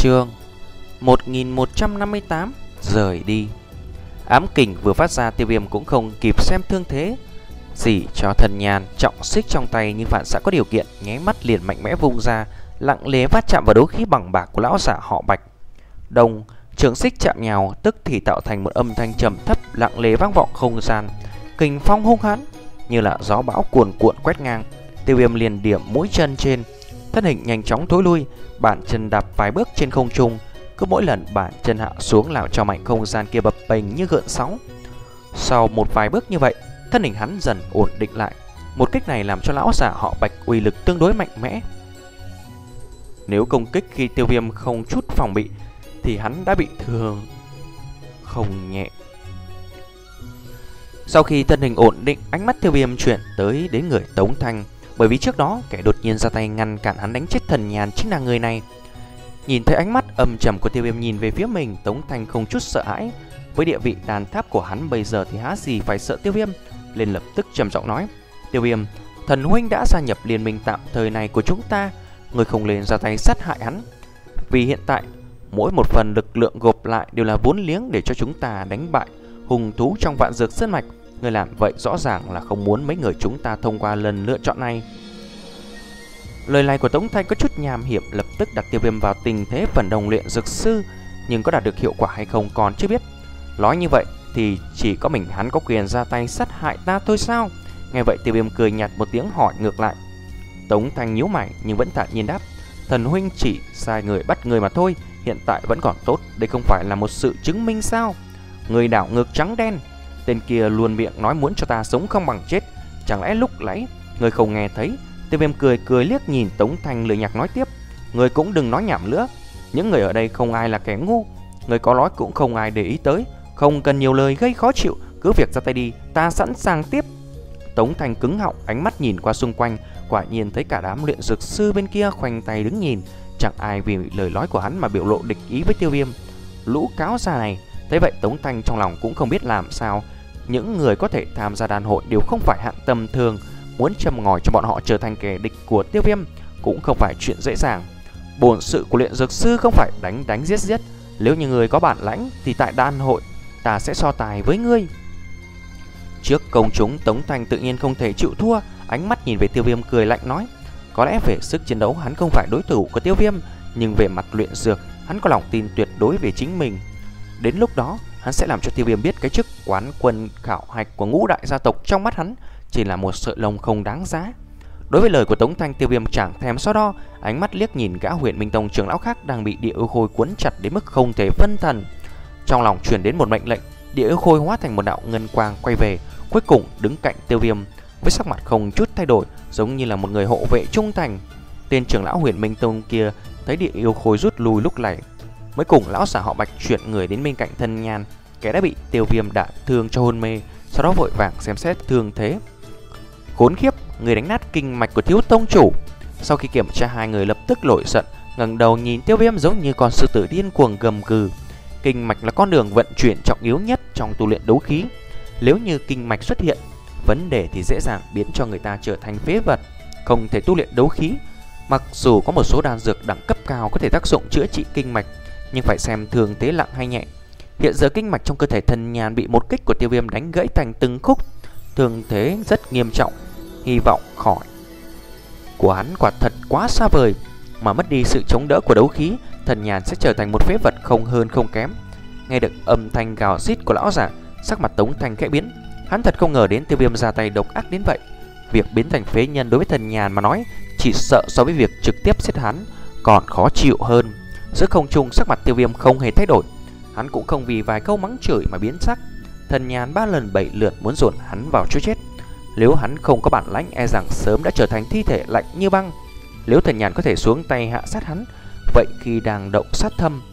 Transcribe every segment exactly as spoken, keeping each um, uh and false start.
Chương một nghìn một trăm năm mươi tám rời đi. Ám kình vừa phát ra, Tiêu Viêm cũng không kịp xem thương thế gì cho thần nhàn, trọng xích trong tay nhưng phản xạ có điều kiện, nháy mắt liền mạnh mẽ vung ra, lặng lẽ va chạm vào đấu khí bằng bạc của lão giả họ Bạch. Đồng trường xích chạm nhau, tức thì tạo thành một âm thanh trầm thấp lặng lẽ vang vọng không gian. Kình phong hung hãn như là gió bão cuồn cuộn quét ngang. Tiêu Viêm liền điểm mũi chân trên, thân hình nhanh chóng thối lui, bàn chân đạp vài bước trên không trung. Cứ mỗi lần bàn chân hạ xuống làm cho mảnh không gian kia bập bềnh như gợn sóng. Sau một vài bước như vậy, thân hình hắn dần ổn định lại. Một kích này làm cho lão giả họ Bạch uy lực tương đối mạnh mẽ. Nếu công kích khi Tiêu Viêm không chút phòng bị thì hắn đã bị thương không nhẹ. Sau khi thân hình ổn định, ánh mắt Tiêu Viêm chuyển tới đến người Tống Thanh, bởi vì trước đó kẻ đột nhiên ra tay ngăn cản hắn đánh chết thần nhàn chính là người này. Nhìn thấy ánh mắt âm trầm của Tiêu Viêm nhìn về phía mình, Tống Thanh không chút sợ hãi. Với địa vị đàn tháp của hắn bây giờ thì há gì phải sợ Tiêu Viêm, liền lập tức trầm giọng nói: Tiêu Viêm, thần huynh đã gia nhập liên minh tạm thời này của chúng ta, người không nên ra tay sát hại hắn. Vì hiện tại mỗi một phần lực lượng gộp lại đều là vốn liếng để cho chúng ta đánh bại hùng thú trong Vạn Dược Sơn Mạch. Người làm vậy rõ ràng là không muốn mấy người chúng ta thông qua lần lựa chọn này. Lời này của Tống Thanh có chút nham hiểm, lập tức đặt Tiêu Viêm vào tình thế phần đồng luyện dược sư, nhưng có đạt được hiệu quả hay không còn chưa biết. Nói như vậy thì chỉ có mình hắn có quyền ra tay sát hại ta thôi sao? Nghe vậy Tiêu Viêm cười nhạt một tiếng hỏi ngược lại. Tống Thanh nhíu mày nhưng vẫn thản nhiên đáp: thần huynh chỉ sai người bắt người mà thôi, hiện tại vẫn còn tốt, đây không phải là một sự chứng minh sao? Người đảo ngược trắng đen, tên kia luôn miệng nói muốn cho ta sống không bằng chết, chẳng lẽ lúc nãy người không nghe thấy? Tiêu Viêm cười cười liếc nhìn Tống Thanh lười nhạc nói tiếp: người cũng đừng nói nhảm nữa, những người ở đây không ai là kẻ ngu, người có nói cũng không ai để ý tới, không cần nhiều lời gây khó chịu, cứ việc ra tay đi, ta sẵn sàng tiếp. Tống Thanh cứng họng, ánh mắt nhìn qua xung quanh, quả nhiên thấy cả đám luyện dược sư bên kia khoanh tay đứng nhìn, chẳng ai vì lời nói của hắn mà biểu lộ địch ý với Tiêu Viêm. Lũ cáo già này. Thế vậy Tống Thanh trong lòng cũng không biết làm sao. Những người có thể tham gia đàn hội đều không phải hạng tầm thường, muốn châm ngòi cho bọn họ trở thành kẻ địch của Tiêu Viêm cũng không phải chuyện dễ dàng. Bổn sự của luyện dược sư không phải đánh đánh giết giết, nếu như người có bản lãnh thì tại đàn hội ta sẽ so tài với ngươi. Trước công chúng, Tống Thanh tự nhiên không thể chịu thua, ánh mắt nhìn về Tiêu Viêm cười lạnh nói: có lẽ về sức chiến đấu hắn không phải đối thủ của Tiêu Viêm, nhưng về mặt luyện dược hắn có lòng tin tuyệt đối về chính mình. Đến lúc đó hắn sẽ làm cho Tiêu Viêm biết cái chức quán quân khảo hạch của ngũ đại gia tộc trong mắt hắn chỉ là một sợi lông không đáng giá. Đối với lời của Tống Thanh, Tiêu Viêm chẳng thèm so đo, ánh mắt liếc nhìn gã Huyền Minh Tông trưởng lão khác đang bị địa yêu khôi cuốn chặt đến mức không thể phân thần. Trong lòng truyền đến một mệnh lệnh, địa yêu khôi hóa thành một đạo ngân quang quay về, cuối cùng đứng cạnh Tiêu Viêm với sắc mặt không chút thay đổi, giống như là một người hộ vệ trung thành. Tên trưởng lão Huyền Minh Tông kia thấy địa yêu khôi rút lui lúc này, mới cùng lão giả họ Bạch chuyển người đến bên cạnh thân nhàn, kẻ đã bị Tiêu Viêm đả thương cho hôn mê, sau đó vội vàng xem xét thương thế. Khốn khiếp, người đánh nát kinh mạch của thiếu tông chủ. Sau khi kiểm tra, hai người lập tức nổi giận, ngẩng đầu nhìn Tiêu Viêm giống như con sư tử điên cuồng gầm gừ. Kinh mạch là con đường vận chuyển trọng yếu nhất trong tu luyện đấu khí. Nếu như kinh mạch xuất hiện vấn đề thì dễ dàng biến cho người ta trở thành phế vật, không thể tu luyện đấu khí. Mặc dù có một số đan dược đẳng cấp cao có thể tác dụng chữa trị kinh mạch, nhưng phải xem thương thế nặng hay nhẹ. Hiện giờ kinh mạch trong cơ thể thần nhàn bị một kích của Tiêu Viêm đánh gãy thành từng khúc, thương thế rất nghiêm trọng. Hy vọng khỏi của hắn quả thật quá xa vời, mà mất đi sự chống đỡ của đấu khí, thần nhàn sẽ trở thành một phế vật không hơn không kém. Nghe được âm thanh gào rít của lão giả, sắc mặt Tống Thanh khẽ biến. Hắn thật không ngờ đến Tiêu Viêm ra tay độc ác đến vậy. Việc biến thành phế nhân đối với thần nhàn mà nói, chỉ sợ so với việc trực tiếp giết hắn còn khó chịu hơn. Giữa không trung, sắc mặt Tiêu Viêm không hề thay đổi, hắn cũng không vì vài câu mắng chửi mà biến sắc. Thần nhàn ba lần bảy lượt muốn dồn hắn vào chỗ chết, nếu hắn không có bản lãnh e rằng sớm đã trở thành thi thể lạnh như băng. Nếu thần nhàn có thể xuống tay hạ sát hắn, vậy khi đang động sát thâm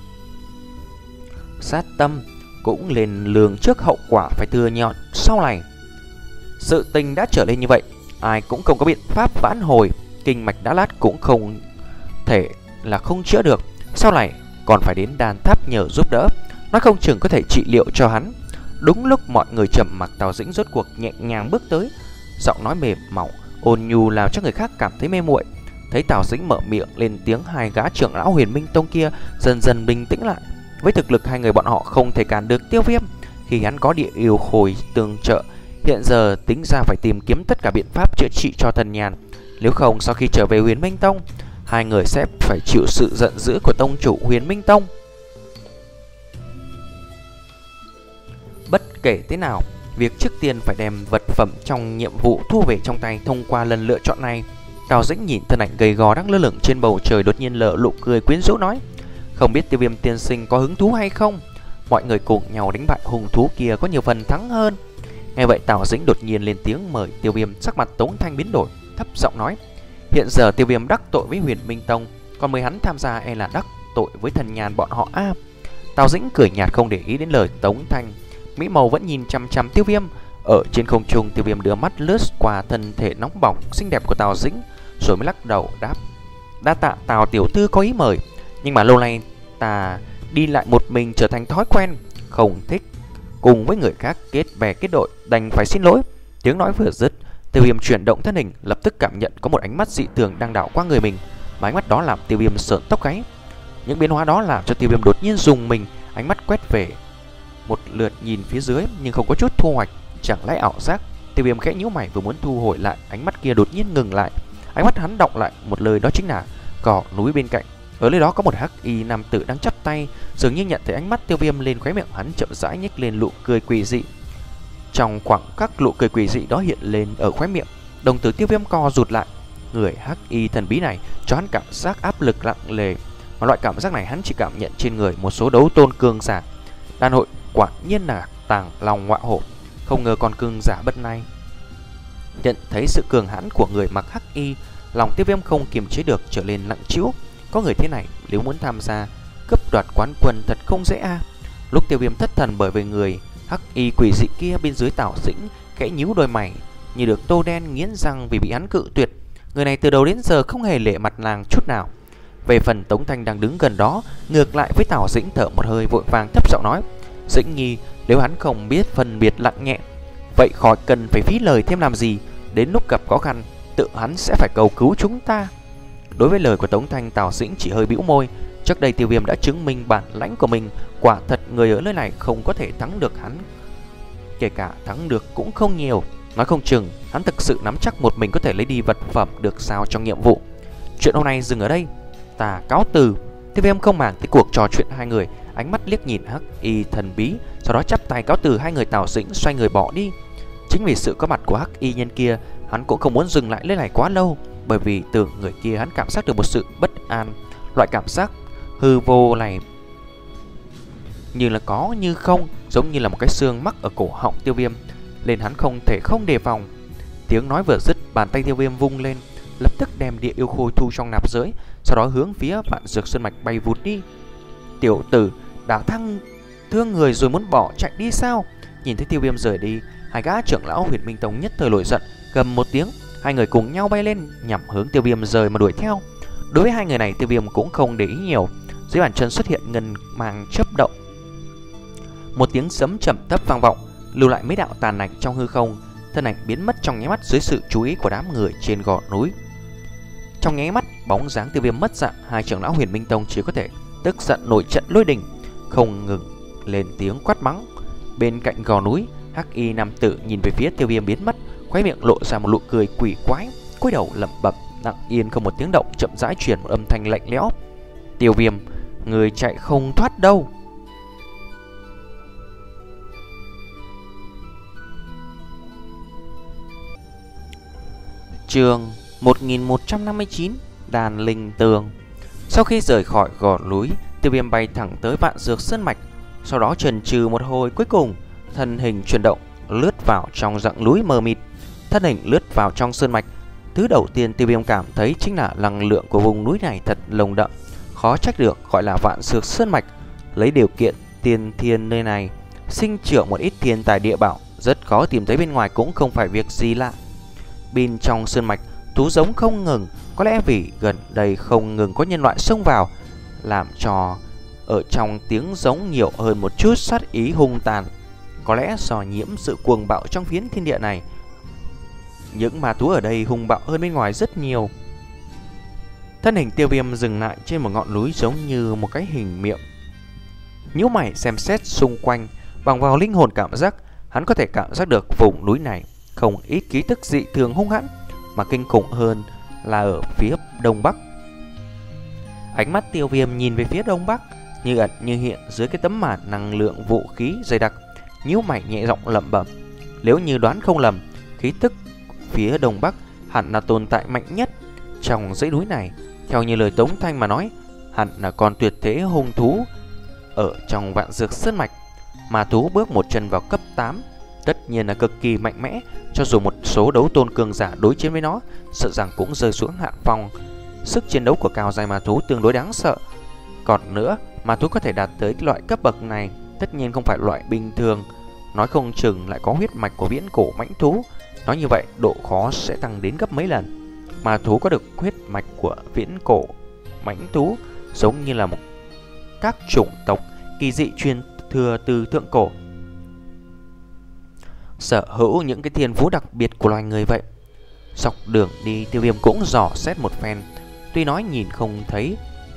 sát tâm cũng lên lường trước hậu quả phải thừa nhận sau này. Sự tình đã trở lên như vậy, ai cũng không có biện pháp vãn hồi. Kinh mạch đã lát cũng không thể là không chữa được, sau này còn phải đến đàn tháp nhờ giúp đỡ, nó không chừng có thể trị liệu cho hắn. Đúng lúc mọi người trầm mặc, Tào Dĩnh rốt cuộc nhẹ nhàng bước tới, giọng nói mềm mỏng ôn nhu làm cho người khác cảm thấy mê muội. Thấy Tào Dĩnh mở miệng lên tiếng, hai gã trưởng lão Huyền Minh Tông kia dần dần bình tĩnh lại. Với thực lực hai người bọn họ không thể cản được Tiêu Viêm. Khi hắn có địa yêu khôi tương trợ, hiện giờ tính ra phải tìm kiếm tất cả biện pháp chữa trị cho thần nhàn. Nếu không, sau khi trở về Huyền Minh Tông, hai người sẽ phải chịu sự giận dữ của tông chủ Huyền Minh Tông. Bất kể thế nào, việc trước tiên phải đem vật phẩm trong nhiệm vụ thu về trong tay thông qua lần lựa chọn này. Tào Dĩnh nhìn thân ảnh gầy gò đang lơ lửng trên bầu trời, đột nhiên lở nụ cười quyến rũ nói: "Không biết Tiêu Viêm tiên sinh có hứng thú hay không? Mọi người cùng nhau đánh bại hung thú kia có nhiều phần thắng hơn." Nghe vậy Tào Dĩnh đột nhiên lên tiếng mời Tiêu Viêm. Sắc mặt Tống Thanh biến đổi, thấp giọng nói: "Hiện giờ Tiêu Viêm đắc tội với Huyền Minh Tông, còn mời hắn tham gia e là đắc tội với thần nhàn bọn họ a." À, Tào Dĩnh cười nhạt không để ý đến lời Tống Thanh. Mỹ màu vẫn nhìn chăm chăm Tiêu Viêm. Ở trên không trung, Tiêu Viêm đưa mắt lướt qua thân thể nóng bỏng xinh đẹp của Tào Dĩnh, rồi mới lắc đầu đáp: "Đa tạ Tào tiểu thư có ý mời, nhưng mà lâu nay ta đi lại một mình trở thành thói quen, không thích cùng với người khác kết bè kết đội, đành phải xin lỗi." Tiếng nói vừa dứt, Tiêu Viêm chuyển động thân hình, lập tức cảm nhận có một ánh mắt dị thường đang đảo qua người mình. Mà ánh mắt đó làm Tiêu Viêm sởn tóc gáy. Những biến hóa đó làm cho Tiêu Viêm đột nhiên rùng mình, ánh mắt quét về một lượt nhìn phía dưới nhưng không có chút thu hoạch. Chẳng lẽ ảo giác? Tiêu Viêm khẽ nhíu mày vừa muốn thu hồi lại, ánh mắt kia đột nhiên ngừng lại. Ánh mắt hắn đọng lại một lời, đó chính là gò núi bên cạnh. Ở nơi đó có một hắc y nam tử đang chắp tay, dường như nhận thấy ánh mắt Tiêu Viêm, lên khóe miệng hắn chậm rãi nhếch lên nụ cười quỷ dị. Trong khoảng khắc nụ cười quỷ dị đó hiện lên ở khóe miệng, đồng tử Tiêu Viêm co rụt lại. Người hắc y thần bí này cho hắn cảm giác áp lực nặng nề, mà loại cảm giác này hắn chỉ cảm nhận trên người một số đấu tôn cường giả. Đan hội quả nhiên là tàng lòng ngọa hổ, không ngờ con cường giả bất này. Nhận thấy sự cường hãn của người mặc hắc y, lòng Tiêu Viêm không kiềm chế được trở lên nặng trĩu. Có người thế này nếu muốn tham gia cướp đoạt quán quân thật không dễ a. À. Lúc Tiêu Viêm thất thần bởi vì người hắc y quỷ dị kia bên dưới, Tào Dĩnh khẽ nhíu đôi mày, như được tô đen nghiến răng vì bị hắn cự tuyệt. Người này từ đầu đến giờ không hề lệ mặt nàng chút nào. Về phần Tống Thanh đang đứng gần đó, ngược lại với Tào Dĩnh thở một hơi, vội vàng thấp giọng nói: "Dĩnh nhi, nếu hắn không biết phân biệt nặng nhẹ, vậy khỏi cần phải phí lời thêm làm gì. Đến lúc gặp khó khăn, tự hắn sẽ phải cầu cứu chúng ta." Đối với lời của Tống Thanh, Tào Dĩnh chỉ hơi bĩu môi. Trước đây Tiêu Viêm đã chứng minh bản lãnh của mình, quả thật người ở nơi này không có thể thắng được hắn, kể cả thắng được cũng không nhiều. Nói không chừng hắn thực sự nắm chắc một mình có thể lấy đi vật phẩm được giao trong nhiệm vụ. Chuyện hôm nay dừng ở đây, ta cáo từ. Tiêu Viêm không màng tới cuộc trò chuyện hai người, ánh mắt liếc nhìn hắc y thần bí, sau đó chắp tay cáo từ hai người. Tào Dĩnh xoay người bỏ đi. Chính vì sự có mặt của hắc y nhân kia, hắn cũng không muốn dừng lại nơi này quá lâu, bởi vì từ người kia hắn cảm giác được một sự bất an. Loại cảm giác hư vô này như là có như không, giống như là một cái xương mắc ở cổ họng Tiêu Viêm, nên hắn không thể không đề phòng. Tiếng nói vừa dứt, bàn tay Tiêu Viêm vung lên, lập tức đem địa yêu khôi thu trong nạp giới, sau đó hướng phía Vạn Dược Sơn Mạch bay vụt đi. Tiểu tử đã thăng thương người rồi muốn bỏ chạy đi sao? Nhìn thấy Tiêu Viêm rời đi, hai gã trưởng lão Huyền Minh Tông nhất thời nổi giận, gầm một tiếng, hai người cùng nhau bay lên nhằm hướng Tiêu Viêm rời mà đuổi theo. Đối với hai người này, Tiêu Viêm cũng không để ý nhiều. Dưới bàn chân xuất hiện ngân mang chớp động, một tiếng sấm trầm thấp vang vọng, lưu lại mấy đạo tàn ảnh trong hư không. Thân ảnh biến mất trong nháy mắt dưới sự chú ý của đám người trên gò núi. Trong nháy mắt, bóng dáng Tiêu Viêm mất dạng, hai trưởng lão Huyền Minh Tông chỉ có thể tức giận nổi trận lôi đình, không ngừng lên tiếng quát mắng. Bên cạnh gò núi, hắc y nam tử nhìn về phía Tiêu Viêm biến mất, khóe miệng lộ ra một nụ cười quỷ quái, cúi đầu lẩm bẩm, lặng yên không một tiếng động, chậm rãi truyền một âm thanh lạnh lẽo: "Tiêu Viêm, người chạy không thoát đâu." Chương một nghìn một trăm năm mươi chín, Đàn Linh Tường. Sau khi rời khỏi gò núi, Tiêu Viêm bay thẳng tới Vạn Dược Sơn Mạch, sau đó chần chừ một hồi, cuối cùng thân hình chuyển động, lướt vào trong rặng núi mờ mịt. Thân hình lướt vào trong sơn mạch, thứ đầu tiên Tiêu Viêm cảm thấy chính là năng lượng của vùng núi này thật nồng đậm, khó trách được gọi là Vạn Dược Sơn Mạch. Lấy điều kiện tiên thiên nơi này sinh trưởng một ít thiên tài địa bảo, rất khó tìm thấy bên ngoài cũng không phải việc gì lạ. Bên trong sơn mạch, thú giống không ngừng, có lẽ vì gần đây không ngừng có nhân loại xông vào, làm cho ở trong tiếng giống nhiều hơn một chút sát ý hung tàn. Có lẽ do nhiễm sự cuồng bạo trong phiến thiên địa này, những ma thú ở đây hung bạo hơn bên ngoài rất nhiều. Thân hình Tiêu Viêm dừng lại trên một ngọn núi giống như một cái hình miệng. Nhíu mày xem xét xung quanh, bằng vào linh hồn cảm giác, hắn có thể cảm giác được vùng núi này không ít ký tức dị thường hung hãn, mà kinh khủng hơn là ở phía đông bắc. Ánh mắt Tiêu Viêm nhìn về phía đông bắc, như ẩn như hiện dưới cái tấm màn năng lượng vũ khí dày đặc, nhíu mày nhẹ giọng lẩm bẩm. Nếu như đoán không lầm, khí tức phía đông bắc hẳn là tồn tại mạnh nhất trong dãy núi này. Theo như lời Tống Thanh mà nói, hẳn là con tuyệt thế hung thú ở trong Vạn Dược Sơn Mạch. Mà thú bước một chân vào cấp tám, tất nhiên là cực kỳ mạnh mẽ. Cho dù một số đấu tôn cường giả đối chiến với nó, sợ rằng cũng rơi xuống hạ phong. Sức chiến đấu của cao giai ma thú tương đối đáng sợ. Còn nữa, ma thú có thể đạt tới loại cấp bậc này tất nhiên không phải loại bình thường, nói không chừng lại có huyết mạch của viễn cổ mãnh thú. Nói như vậy, độ khó sẽ tăng đến gấp mấy lần. Ma thú có được huyết mạch của viễn cổ mãnh thú giống như là một các chủng tộc kỳ dị truyền thừa từ thượng cổ, sở hữu những cái thiên phú đặc biệt của loài người vậy. Dọc đường đi, Tiêu Viêm cũng dò xét một phen. Tuy nói nhìn không thấy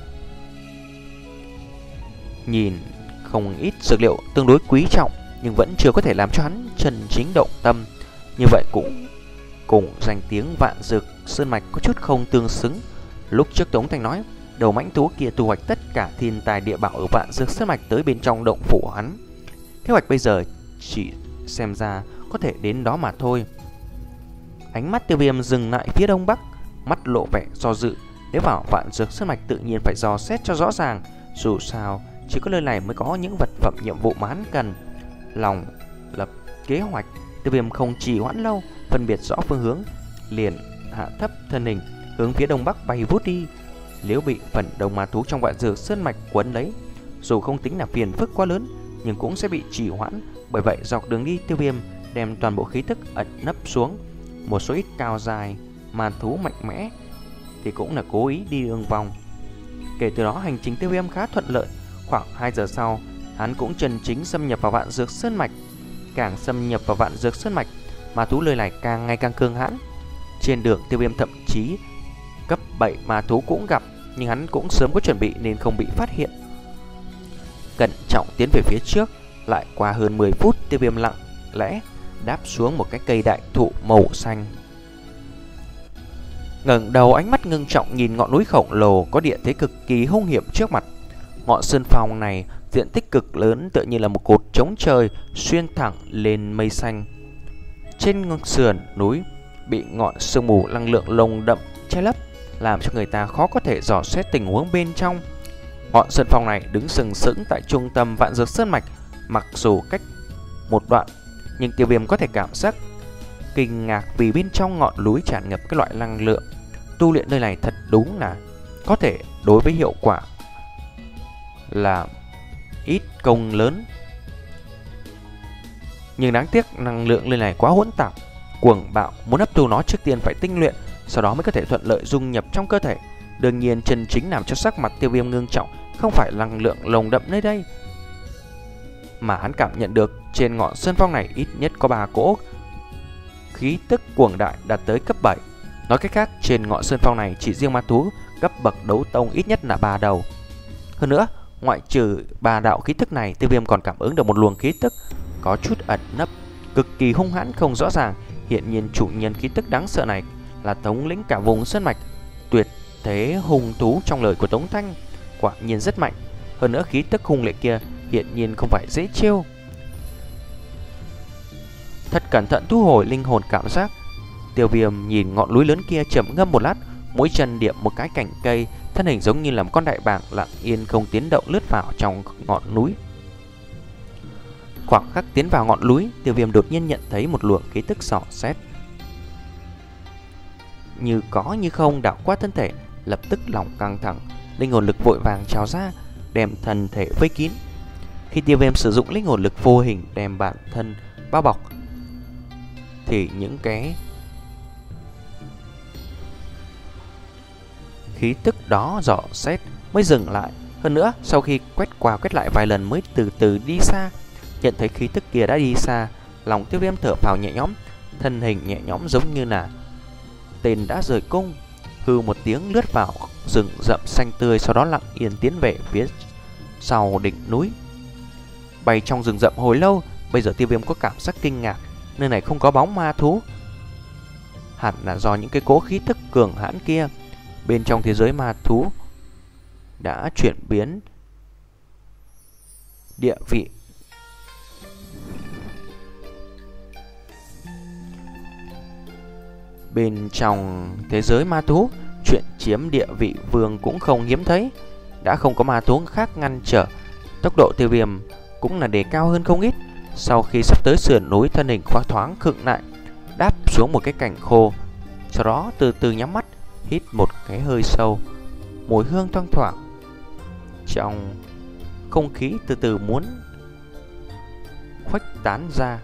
Nhìn không ít dược liệu tương đối quý trọng, nhưng vẫn chưa có thể làm cho hắn chân chính động tâm. Như vậy cũng cùng danh tiếng Vạn Dược Sơn Mạch có chút không tương xứng. Lúc trước Tống Thanh nói đầu mãnh thú kia thu hoạch tất cả thiên tài địa bảo ở Vạn Dược Sơn Mạch tới bên trong động phủ hắn. Kế hoạch bây giờ chỉ xem ra có thể đến đó mà thôi. Ánh mắt Tiêu Viêm dừng lại phía đông bắc, mắt lộ vẻ do dự. Nếu vào Vạn Dược Sơn Mạch tự nhiên phải dò xét cho rõ ràng. Dù sao chỉ có nơi này mới có những vật phẩm nhiệm vụ mà hắn cần. Lòng lập kế hoạch, Tiêu Viêm không trì hoãn lâu, phân biệt rõ phương hướng, liền hạ thấp thân hình hướng phía đông bắc bay vút đi. Nếu bị phần đông ma thú trong Vạn Dược Sơn Mạch quấn lấy, dù không tính là phiền phức quá lớn, nhưng cũng sẽ bị trì hoãn. Bởi vậy dọc đường đi, Tiêu Viêm đem toàn bộ khí tức ẩn nấp xuống. Một số ít cao dài ma thú mạnh mẽ thì cũng là cố ý đi đường vòng. Kể từ đó hành trình Tiêu Viêm khá thuận lợi. Khoảng hai giờ sau, hắn cũng chân chính xâm nhập vào Vạn Dược Sơn Mạch. Càng xâm nhập vào Vạn Dược Sơn Mạch, ma thú nơi này càng ngày càng cường hãn. Trên đường, Tiêu Viêm thậm chí cấp bảy ma thú cũng gặp, nhưng hắn cũng sớm có chuẩn bị nên không bị phát hiện. Cẩn trọng tiến về phía trước. Lại qua hơn mười phút, Tiêu Viêm lặng lẽ đáp xuống một cái cây đại thụ màu xanh. Ngẩng đầu, ánh mắt ngưng trọng nhìn ngọn núi khổng lồ có địa thế cực kỳ hung hiểm trước mặt. Ngọn sơn phong này diện tích cực lớn, tựa như là một cột trống trời xuyên thẳng lên mây xanh. Trên sườn núi bị ngọn sương mù năng lượng nồng đậm che lấp, làm cho người ta khó có thể dò xét tình huống bên trong. Ngọn sơn phong này đứng sừng sững tại trung tâm Vạn Dược Sơn Mạch. Mặc dù cách một đoạn, nhưng Tiêu Viêm có thể cảm giác kinh ngạc vì bên trong ngọn núi tràn ngập cái loại năng lượng. Tu luyện nơi này thật đúng là có thể đối với hiệu quả là ít công lớn. Nhưng đáng tiếc năng lượng nơi này quá hỗn tạp, cuồng bạo, muốn hấp thu nó trước tiên phải tinh luyện, sau đó mới có thể thuận lợi dung nhập trong cơ thể. Đương nhiên chân chính làm cho sắc mặt Tiêu Viêm ngưng trọng không phải năng lượng nồng đậm nơi đây, mà hắn cảm nhận được trên ngọn sơn phong này ít nhất có ba cỗ khí tức cuồng đại đạt tới cấp bảy. Nói cách khác, trên ngọn sơn phong này chỉ riêng ma thú cấp bậc đấu tông ít nhất là ba đầu. Hơn nữa, ngoại trừ ba đạo khí tức này, Tiêu Viêm còn cảm ứng được một luồng khí tức có chút ẩn nấp, cực kỳ hung hãn không rõ ràng. Hiện nhiên chủ nhân khí tức đáng sợ này là thống lĩnh cả vùng sơn mạch, tuyệt thế hung thú trong lời của Tống Thanh, quả nhiên rất mạnh. Hơn nữa khí tức hung lệ kia hiện nhiên không phải dễ chiêu. Thật cẩn thận thu hồi linh hồn cảm giác, Tiêu Viêm nhìn ngọn núi lớn kia trầm ngâm một lát, mũi chân điểm một cái cành cây, thân hình giống như là một con đại bàng lặng yên không tiếng động lướt vào trong ngọn núi. Khoảng khắc tiến vào ngọn núi, Tiêu Viêm đột nhiên nhận thấy một luồng khí tức xỏ xét, như có như không đảo qua thân thể. Lập tức lòng căng thẳng, linh hồn lực vội vàng trào ra, đem thân thể vây kín. Khi Tiêu Viêm sử dụng linh hồn lực vô hình đem bản thân bao bọc, thì những cái khí tức đó dò xét mới dừng lại. Hơn nữa, sau khi quét qua quét lại vài lần mới từ từ đi xa. Nhận thấy khí tức kia đã đi xa, lòng Tiêu Viêm thở phào nhẹ nhõm, thân hình nhẹ nhõm giống như là tên đã rời cung, hư một tiếng lướt vào rừng rậm xanh tươi, sau đó lặng yên tiến về phía sau đỉnh núi. Bay trong rừng rậm hồi lâu, bây giờ Tiêu Viêm có cảm giác kinh ngạc. Nơi này không có bóng ma thú, hẳn là do những cái cỗ khí tức cường hãn kia. Bên trong thế giới ma thú đã chuyển biến địa vị. Bên trong thế giới ma thú, chuyện chiếm địa vị vương cũng không hiếm thấy. Đã không có ma thú khác ngăn trở, tốc độ Tiêu Viêm cũng là đề cao hơn không ít. Sau khi sắp tới sườn núi, thân hình khoác thoáng khựng lại, đáp xuống một cái cành khô, sau đó từ từ nhắm mắt, hít một cái hơi sâu. Mùi hương thoang thoảng trong không khí từ từ muốn khuếch tán ra.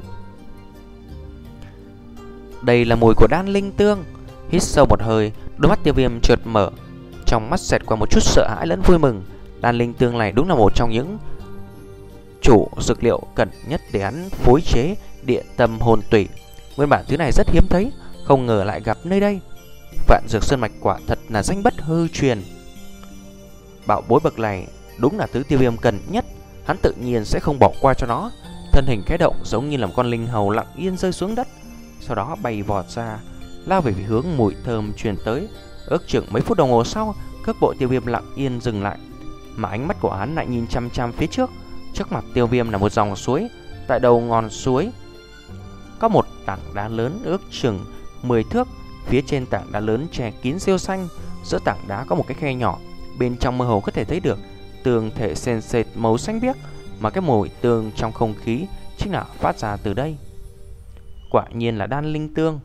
Đây là mùi của đan linh tương. Hít sâu một hơi, đôi mắt Tiêu Viêm chợt mở, trong mắt xẹt qua một chút sợ hãi lẫn vui mừng. Đan linh tương này đúng là một trong những chủ dược liệu cần nhất để hắn phối chế địa tâm hồn tủy. Nguyên bản thứ này rất hiếm thấy, không ngờ lại gặp nơi đây. Vạn Dược Sơn Mạch quả thật là danh bất hư truyền. Bảo bối bậc này đúng là thứ Tiêu Viêm cần nhất, hắn tự nhiên sẽ không bỏ qua cho nó. Thân hình khẽ động, giống như là một con linh hầu lặng yên rơi xuống đất, sau đó bay vọt ra, lao về hướng mùi thơm truyền tới. Ước chừng mấy phút đồng hồ sau, cước bộ Tiêu Viêm lặng yên dừng lại, mà ánh mắt của hắn lại nhìn chăm chăm phía trước. Trước mặt Tiêu Viêm là một dòng suối. Tại đầu ngọn suối có một tảng đá lớn ước chừng mười thước. Phía trên tảng đá lớn che kín rêu xanh. Giữa tảng đá có một cái khe nhỏ, bên trong mơ hồ có thể thấy được tường thể sền sệt màu xanh biếc, mà cái mùi tương trong không khí chính là phát ra từ đây. Quả nhiên là đan linh tương.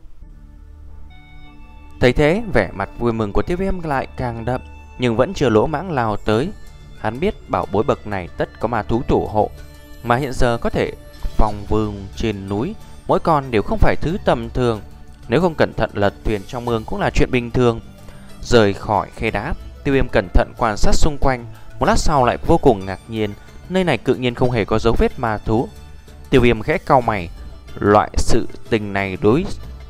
Thấy thế, vẻ mặt vui mừng của Tiêu Viêm lại càng đậm, nhưng vẫn chưa lỗ mãng lao tới. Hắn biết bảo bối bậc này tất có ma thú thủ hộ, mà hiện giờ có thể phòng vương trên núi, mỗi con đều không phải thứ tầm thường. Nếu không cẩn thận lật thuyền trong mương cũng là chuyện bình thường. Rời khỏi khe đá, Tiêu Viêm cẩn thận quan sát xung quanh. Một lát sau lại vô cùng ngạc nhiên, nơi này tự nhiên không hề có dấu vết ma thú. Tiêu Viêm khẽ cau mày, loại sự tình này đối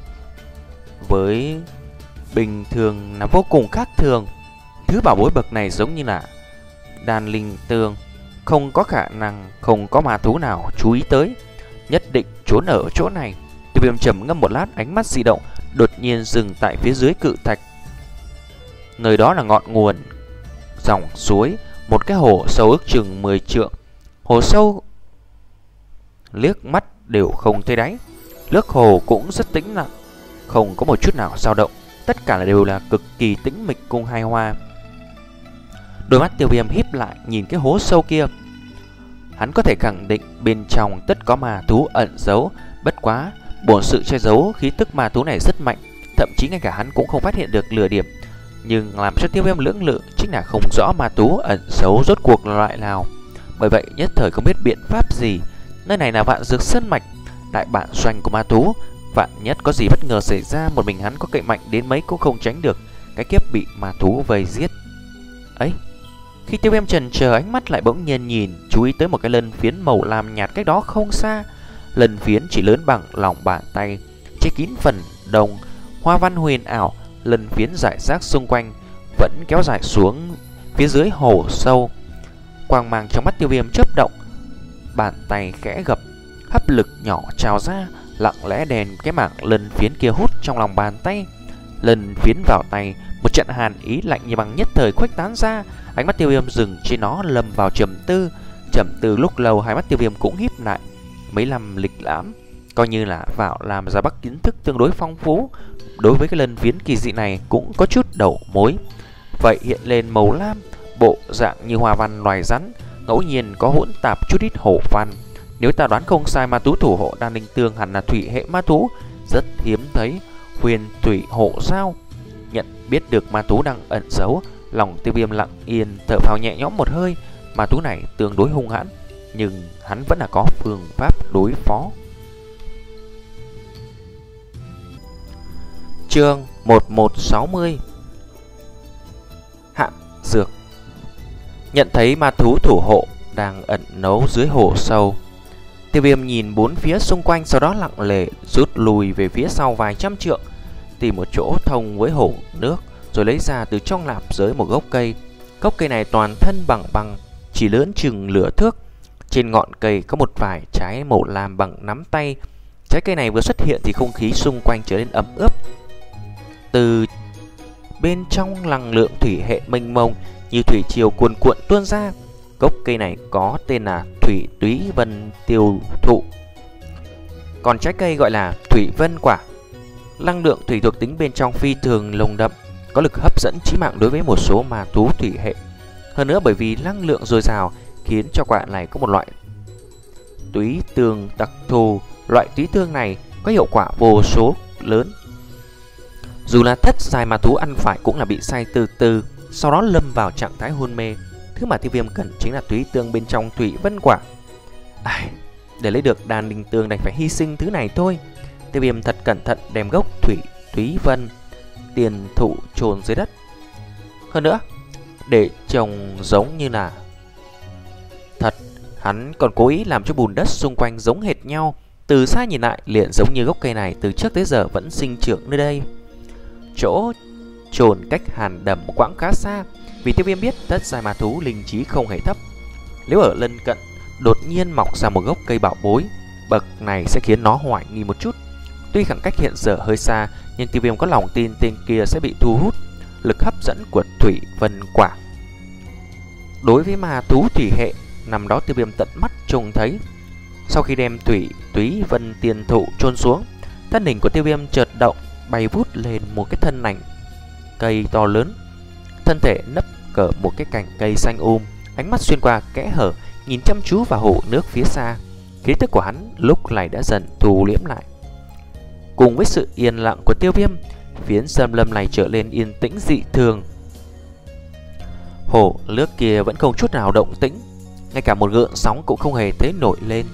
với bình thường là vô cùng khác thường. Thứ bảo bối bậc này giống như là đan linh tương, không có khả năng không có ma thú nào chú ý tới, nhất định trốn ở chỗ này. Tiêu Viêm trầm ngâm một lát, ánh mắt di động, đột nhiên dừng tại phía dưới cự thạch. Nơi đó là ngọn nguồn dòng suối, một cái hồ sâu ước chừng mười trượng. Hồ sâu liếc mắt đều không thấy đáy, nước hồ cũng rất tĩnh lặng, không có một chút nào dao động, tất cả đều là cực kỳ tĩnh mịch cùng hài hòa. Đôi mắt Tiêu Viêm híp lại nhìn cái hố sâu kia. Hắn có thể khẳng định bên trong tất có ma thú ẩn giấu, bất quá bổn sự che giấu khí tức ma thú này rất mạnh, thậm chí ngay cả hắn cũng không phát hiện được lừa điểm. Nhưng làm cho Tiêu Viêm lưỡng lự chính là không rõ ma thú ẩn giấu rốt cuộc là loại nào. Bởi vậy nhất thời không biết biện pháp gì. Nơi này là Vạn Dược Sơn Mạch, đại bản doanh của ma thú. Vạn nhất có gì bất ngờ xảy ra, một mình hắn có cậy mạnh đến mấy cũng không tránh được cái kiếp bị ma thú vây giết. Ấy, khi Tiêu Viêm chần chờ, ánh mắt lại bỗng nhiên nhìn chú ý tới một cái lân phiến màu lam nhạt cách đó không xa. Lân phiến chỉ lớn bằng lòng bàn tay, che kín phần đồng, hoa văn huyền ảo. Lân phiến rải rác xung quanh, vẫn kéo dài xuống phía dưới hồ sâu. Quang mang trong mắt Tiêu Viêm chớp động, bàn tay khẽ gập, hấp lực nhỏ trào ra, lặng lẽ đèn cái mảng lân phiến kia hút trong lòng bàn tay. Lân phiến vào tay, một trận hàn ý lạnh như băng nhất thời khuếch tán ra. Ánh mắt Tiêu Viêm dừng trên nó, lâm vào trầm tư. Trầm tư lúc lâu, hai mắt Tiêu Viêm cũng híp lại. Mấy năm lịch lãm, coi như là vào làm ra bắc kiến thức tương đối phong phú, đối với cái lân phiến kỳ dị này cũng có chút đầu mối. Vậy hiện lên màu lam, bộ dạng như hoa văn loài rắn, ngẫu nhiên có hỗn tạp chút ít hổ văn. Nếu ta đoán không sai, ma thú thủ hộ đan linh tương hẳn là thủy hệ ma thú, rất hiếm thấy, huyền thủy hộ giao. Nhận biết được ma thú đang ẩn giấu, lòng Tiêu Viêm lặng yên thở phào nhẹ nhõm một hơi. Ma thú này tương đối hung hãn, nhưng hắn vẫn là có phương pháp đối phó. Chương một một sáu mươi. Hạ dược. Nhận thấy ma thú thủ hộ đang ẩn nấu dưới hồ sâu, Tiêu Viêm nhìn bốn phía xung quanh, sau đó lặng lẽ rút lùi về phía sau vài trăm trượng, tìm một chỗ thông với hồ nước, rồi lấy ra từ trong nạp giới một gốc cây. Gốc cây này toàn thân bằng bằng, chỉ lớn chừng nửa thước. Trên ngọn cây có một vài trái màu lam bằng nắm tay. Trái cây này vừa xuất hiện thì không khí xung quanh trở nên ẩm ướt. Từ bên trong năng lượng thủy hệ mênh mông như thủy triều cuồn cuộn tuôn ra. Gốc cây này có tên là Thủy Túy Vân Tiêu Thụ, còn trái cây gọi là Thủy Vân Quả. Năng lượng thủy thuộc tính bên trong phi thường nồng đậm, có lực hấp dẫn chí mạng đối với một số ma thú thủy hệ. Hơn nữa bởi vì năng lượng dồi dào khiến cho quả này có một loại túy tương đặc thù. Loại túy tương này có hiệu quả vô số lớn. Dù là thất giai ma thú ăn phải cũng là bị say từ từ, sau đó lâm vào trạng thái hôn mê. Thứ mà Tiêu Viêm cần chính là túy tương bên trong Thủy Vân Quả. Ai, để lấy được đan linh tương đành phải hy sinh thứ này thôi. Tiêu Viêm thật cẩn thận đem gốc Thủy Túy Vân tiền thụ chôn dưới đất. Hơn nữa, để trồng giống như là thật, hắn còn cố ý làm cho bùn đất xung quanh giống hệt nhau. Từ xa nhìn lại liền giống như gốc cây này từ trước tới giờ vẫn sinh trưởng nơi đây. Chỗ chôn cách hàn đầm một quãng khá xa, vì Tiêu Viêm biết thất giai ma thú linh trí không hề thấp. Nếu ở lân cận đột nhiên mọc ra một gốc cây bảo bối, bậc này sẽ khiến nó hoài nghi một chút. Tuy khoảng cách hiện giờ hơi xa, nhưng Tiêu Viêm có lòng tin tên kia sẽ bị thu hút lực hấp dẫn của Thủy Vân Quả. Đối với ma thú thủy hệ, năm đó Tiêu Viêm tận mắt trông thấy. Sau khi đem Thủy Túy Vân Tiền Thụ chôn xuống, thân hình của Tiêu Viêm chợt động, bay vút lên một cái thân ảnh cây to lớn. Thân thể nấp cỡ một cái cành cây xanh um, ánh mắt xuyên qua kẽ hở nhìn chăm chú vào hồ nước phía xa. Khí tức của hắn lúc này đã dần thu liễm lại. Cùng với sự yên lặng của Tiêu Viêm, phiến xâm lâm này trở nên yên tĩnh dị thường. Hồ nước kia vẫn không chút nào động tĩnh, ngay cả một gợn sóng cũng không hề thấy nổi lên.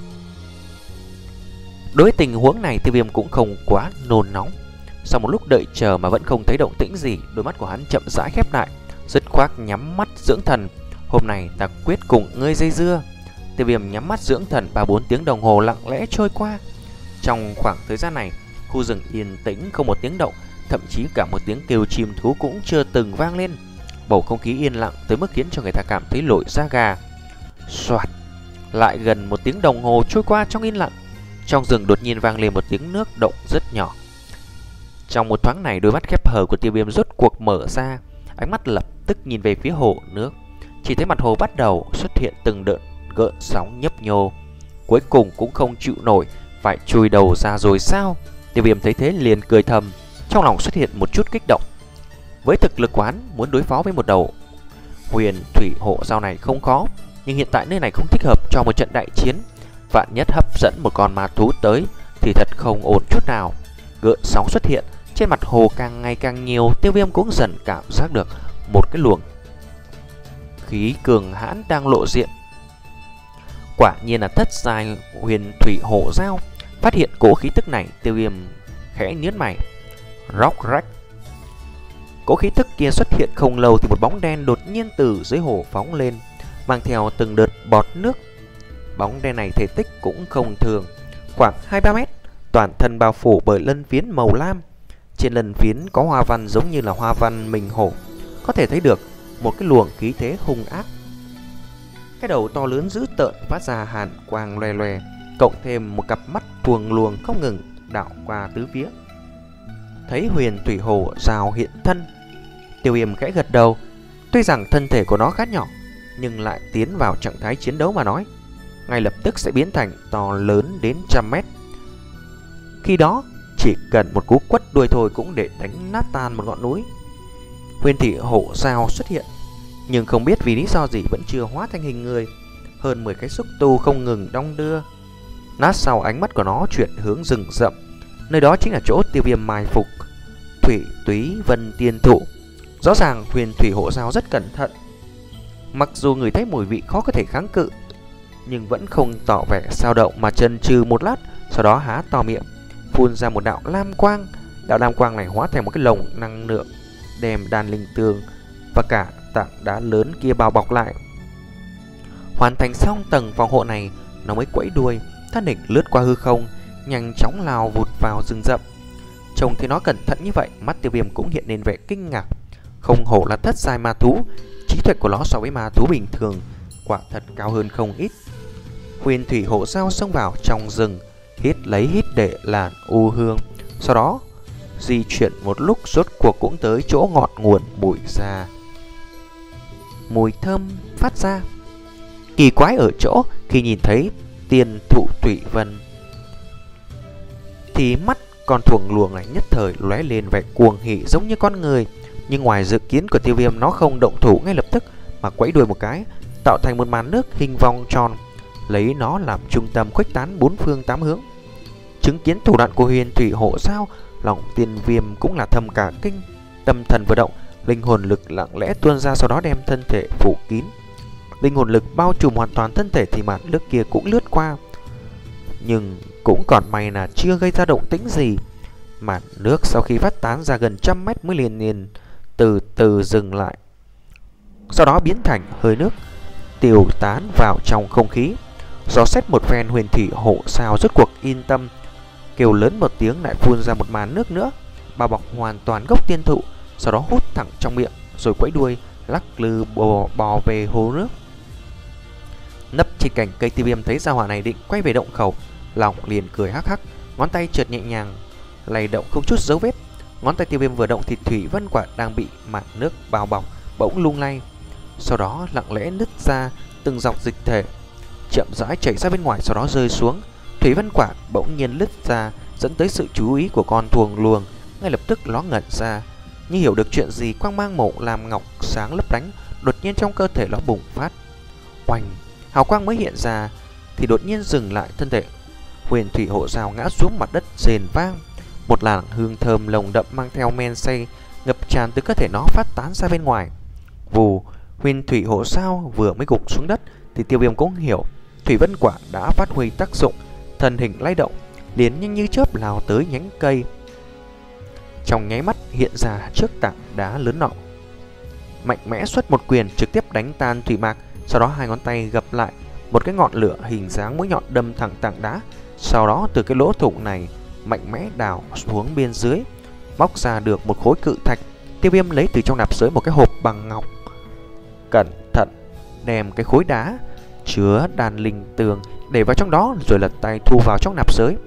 Đối với tình huống này, Tiêu Viêm cũng không quá nôn nóng. Sau một lúc đợi chờ mà vẫn không thấy động tĩnh gì, đôi mắt của hắn chậm rãi khép lại, dứt khoát nhắm mắt dưỡng thần. Hôm nay ta quyết cùng ngươi dây dưa. Tiêu Viêm nhắm mắt dưỡng thần, ba bốn tiếng đồng hồ lặng lẽ trôi qua. Trong khoảng thời gian này, khu rừng yên tĩnh không một tiếng động, thậm chí cả một tiếng kêu chim thú cũng chưa từng vang lên. Bầu không khí yên lặng tới mức khiến cho người ta cảm thấy nổi da gà. Soạt, lại gần một tiếng đồng hồ trôi qua trong yên lặng. Trong rừng đột nhiên vang lên một tiếng nước động rất nhỏ. Trong một thoáng này, đôi mắt khép hờ của Tiêu Viêm rốt cuộc mở ra, ánh mắt lập tức nhìn về phía hồ nước. Chỉ thấy mặt hồ bắt đầu xuất hiện từng đợt gợn sóng nhấp nhô, cuối cùng cũng không chịu nổi, phải chui đầu ra rồi sao? Tiêu Viêm thấy thế liền cười thầm, trong lòng xuất hiện một chút kích động. Với thực lực quán, muốn đối phó với một đầu huyền thủy hộ dao này không khó, nhưng hiện tại nơi này không thích hợp cho một trận đại chiến. Vạn nhất hấp dẫn một con ma thú tới thì thật không ổn chút nào. Gợn sóng xuất hiện trên mặt hồ càng ngày càng nhiều, Tiêu Viêm cũng dần cảm giác được một cái luồng khí cường hãn đang lộ diện. Quả nhiên là thất giai huyền thủy hổ dao. Phát hiện cỗ khí tức này, Tiêu Viêm khẽ nhướng mày. Róc rách. Cỗ khí tức kia xuất hiện không lâu thì một bóng đen đột nhiên từ dưới hồ phóng lên, mang theo từng đợt bọt nước. Bóng đen này thể tích cũng không thường, khoảng hai ba mét, toàn thân bao phủ bởi lân phiến màu lam. Trên lân phiến có hoa văn giống như là hoa văn mình hổ, có thể thấy được một cái luồng khí thế hung ác. Cái đầu to lớn dữ tợn phát ra hàn quang loè loè, cộng thêm một cặp mắt thuồng luồng không ngừng đảo qua tứ phía. Thấy huyền thủy hổ rào hiện thân, Tiêu Viêm khẽ gật đầu. Tuy rằng thân thể của nó khá nhỏ, nhưng lại tiến vào trạng thái chiến đấu mà nói, ngay lập tức sẽ biến thành to lớn đến trăm mét. Khi đó chỉ cần một cú quất đuôi thôi cũng để đánh nát tan một ngọn núi. Huyền thủy hổ rào xuất hiện, nhưng không biết vì lý do gì vẫn chưa hóa thành hình người. Hơn mười cái xúc tu không ngừng đong đưa. Nát sau, ánh mắt của nó chuyển hướng rừng rậm, nơi đó chính là chỗ Tiêu Viêm mai phục Thủy Túy Vân Tiên Thụ. Rõ ràng huyền thủy hổ dao rất cẩn thận, mặc dù người thấy mùi vị khó có thể kháng cự, nhưng vẫn không tỏ vẻ dao động mà chần chừ một lát, sau đó há to miệng phun ra một đạo lam quang. Đạo lam quang này hóa thành một cái lồng năng lượng, đem đan linh tương và cả tảng đá lớn kia bao bọc lại. Hoàn thành xong tầng phòng hộ này, nó mới quẫy đuôi, thân hình lướt qua hư không, nhanh chóng lao vụt vào rừng rậm. Trông thấy nó cẩn thận như vậy, mắt Tiêu Viêm cũng hiện lên vẻ kinh ngạc. Không hổ là thất giai ma thú, trí tuệ của nó so với ma thú bình thường quả thật cao hơn không ít. Huyền thủy hộ dao xông vào trong rừng, hít lấy hít để làn u hương, sau đó di chuyển một lúc rốt cuộc cũng tới chỗ ngọn nguồn mùi ra. Mùi thơm phát ra. Kỳ quái ở chỗ khi nhìn thấy tiên thụ Thủy Vân thì mắt con thuồng luồng này nhất thời lóe lên vẻ cuồng hỉ giống như con người. Nhưng ngoài dự kiến của Tiêu Viêm, nó không động thủ ngay lập tức mà quẫy đuôi một cái, tạo thành một màn nước hình vòng tròn, lấy nó làm trung tâm khuếch tán bốn phương tám hướng. Chứng kiến thủ đoạn của huyền thủy hộ dao, lòng Tiên Viêm cũng là thầm cả kinh. Tâm thần vừa động, linh hồn lực lặng lẽ tuôn ra, sau đó đem thân thể phủ kín. Linh hồn lực bao trùm hoàn toàn thân thể thì màn nước kia cũng lướt qua, nhưng cũng còn may là chưa gây ra động tĩnh gì. Màn nước sau khi phát tán ra gần trăm mét mới liền liền từ từ dừng lại, sau đó biến thành hơi nước tiêu tán vào trong không khí. Do xét một phen, huyền thủy hộ sao rốt cuộc yên tâm, kêu lớn một tiếng lại phun ra một màn nước nữa, bao bọc hoàn toàn gốc tiên thụ, sau đó hút thẳng trong miệng rồi quẫy đuôi lắc lư bò, bò về hồ nước. Nấp trên cành cây, Tiêu Viêm thấy gia hỏa này định quay về động khẩu, lòng liền cười hắc hắc, ngón tay trượt nhẹ nhàng lay động không chút dấu vết. Ngón tay Tiêu Viêm vừa động thì thủy vân quả đang bị màn nước bao bọc bỗng lung lay, sau đó lặng lẽ nứt ra từng dọc dịch thể, chậm rãi chảy ra bên ngoài, sau đó rơi xuống. Thủy vân quả bỗng nhiên lứt ra, dẫn tới sự chú ý của con thuồng luồng. Ngay lập tức nó ngẩn ra, như hiểu được chuyện gì, quang mang màu làm ngọc sáng lấp lánh đột nhiên trong cơ thể nó bùng phát. Oanh, hào quang mới hiện ra thì đột nhiên dừng lại, thân thể huyền thủy hộ dao ngã xuống mặt đất rền vang. Một làn hương thơm nồng đậm mang theo men say ngập tràn từ cơ thể nó phát tán ra bên ngoài. Vù, huyền thủy hộ dao vừa mới gục xuống đất thì Tiêu Viêm cũng hiểu thủy vân quả đã phát huy tác dụng, thân hình lay động liền nhanh như chớp lao tới nhánh cây, trong nháy mắt hiện ra trước tảng đá lớn nọ, mạnh mẽ xuất một quyền trực tiếp đánh tan thủy mạc. Sau đó hai ngón tay gập lại, một cái ngọn lửa hình dáng mũi nhọn đâm thẳng tảng đá. Sau đó từ cái lỗ thủng này mạnh mẽ đào xuống bên dưới, móc ra được một khối cự thạch. Tiêu Viêm lấy từ trong nạp giới một cái hộp bằng ngọc, cẩn thận đem cái khối đá chứa đàn linh tường để vào trong đó, rồi lật tay thu vào trong nạp giới.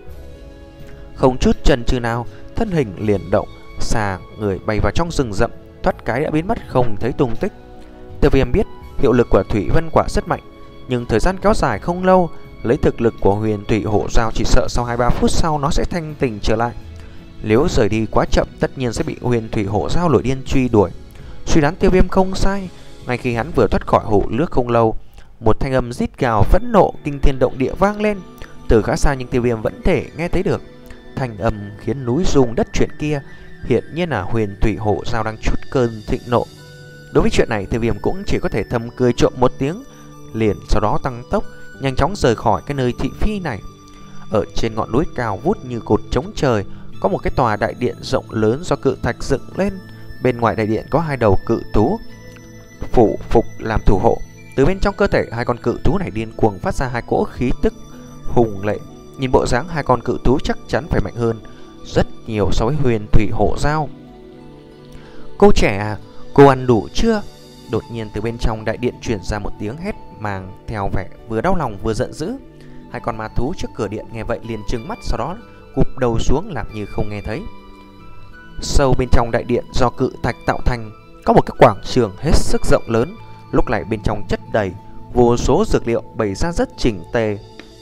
Không chút chần chừ nào, thân hình liền động, xà người bay vào trong rừng rậm, thoát cái đã biến mất không thấy tung tích. Tiêu Viêm biết hiệu lực của thủy vân quả rất mạnh, nhưng thời gian kéo dài không lâu. Lấy thực lực của huyền thủy hộ dao, chỉ sợ sau hai ba phút sau nó sẽ thanh tỉnh trở lại. Nếu rời đi quá chậm, tất nhiên sẽ bị huyền thủy hộ dao nổi điên truy đuổi. Suy đoán Tiêu Viêm không sai. Ngay khi hắn vừa thoát khỏi hồ nước không lâu, một thanh âm rít gào phẫn nộ kinh thiên động địa vang lên từ khá xa, nhưng Tiêu Viêm vẫn thể nghe thấy được. Thanh âm khiến núi rung đất chuyển kia hiện nhiên là huyền thủy hộ dao đang chút cơn thịnh nộ. Đối với chuyện này, Tiêu Viêm cũng chỉ có thể thầm cười trộm một tiếng, liền sau đó tăng tốc nhanh chóng rời khỏi cái nơi thị phi này. Ở trên ngọn núi cao vút như cột trống trời, có một cái tòa đại điện rộng lớn do cự thạch dựng lên. Bên ngoài đại điện có hai đầu cự thú phủ phục làm thủ hộ. Từ bên trong cơ thể hai con cự thú này điên cuồng phát ra hai cỗ khí tức hùng lệ. Nhìn bộ dáng hai con cự thú chắc chắn phải mạnh hơn rất nhiều so với huyền thủy hộ dao. Cô trẻ à, cô ăn đủ chưa? Đột nhiên từ bên trong đại điện truyền ra một tiếng hét mang theo vẻ vừa đau lòng vừa giận dữ. Hai con ma thú trước cửa điện nghe vậy liền trừng mắt, sau đó cụp đầu xuống làm như không nghe thấy. Sâu bên trong đại điện do cự thạch tạo thành có một cái quảng trường hết sức rộng lớn. Lúc này bên trong chất đầy vô số dược liệu bày ra rất chỉnh tề.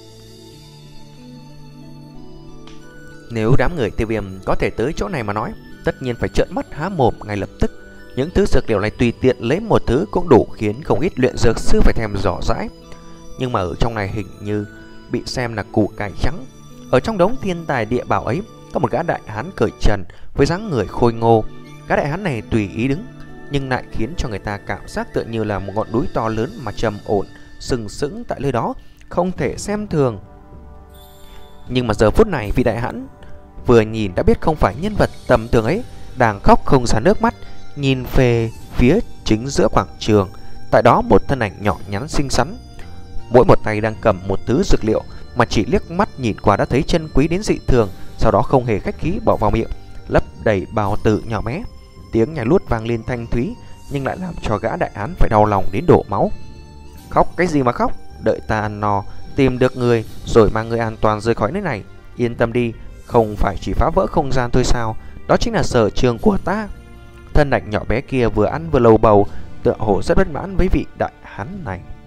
Nếu đám người Tiêu Viêm có thể tới chỗ này mà nói, tất nhiên phải trợn mắt há mồm ngay lập tức. Những thứ dược liệu này tùy tiện lấy một thứ cũng đủ khiến không ít luyện dược sư phải thèm dò dãi. Nhưng mà ở trong này hình như bị xem là củ cải trắng. Ở trong đống thiên tài địa bảo ấy có một gã đại hán cởi trần với dáng người khôi ngô. Gã đại hán này tùy ý đứng, nhưng lại khiến cho người ta cảm giác tựa như là một ngọn núi to lớn mà trầm ổn sừng sững tại nơi đó, không thể xem thường. Nhưng mà giờ phút này vị đại hán vừa nhìn đã biết không phải nhân vật tầm thường ấy, đang khóc không ra nước mắt, nhìn về phía chính giữa quảng trường. Tại đó một thân ảnh nhỏ nhắn xinh xắn, mỗi một tay đang cầm một thứ dược liệu mà chỉ liếc mắt nhìn qua đã thấy chân quý đến dị thường, sau đó không hề khách khí bỏ vào miệng, lấp đầy bao tử nhỏ bé. Tiếng nhảy luốt vang lên thanh thúy, nhưng lại làm cho gã đại hán phải đau lòng đến đổ máu. Khóc cái gì mà khóc, đợi ta ăn no, tìm được người rồi mang người an toàn rời khỏi nơi này. Yên tâm đi, không phải chỉ phá vỡ không gian thôi sao, đó chính là sở trường của ta. Thân ảnh nhỏ bé kia vừa ăn vừa lầu bầu, tựa hồ rất bất mãn với vị đại hán này.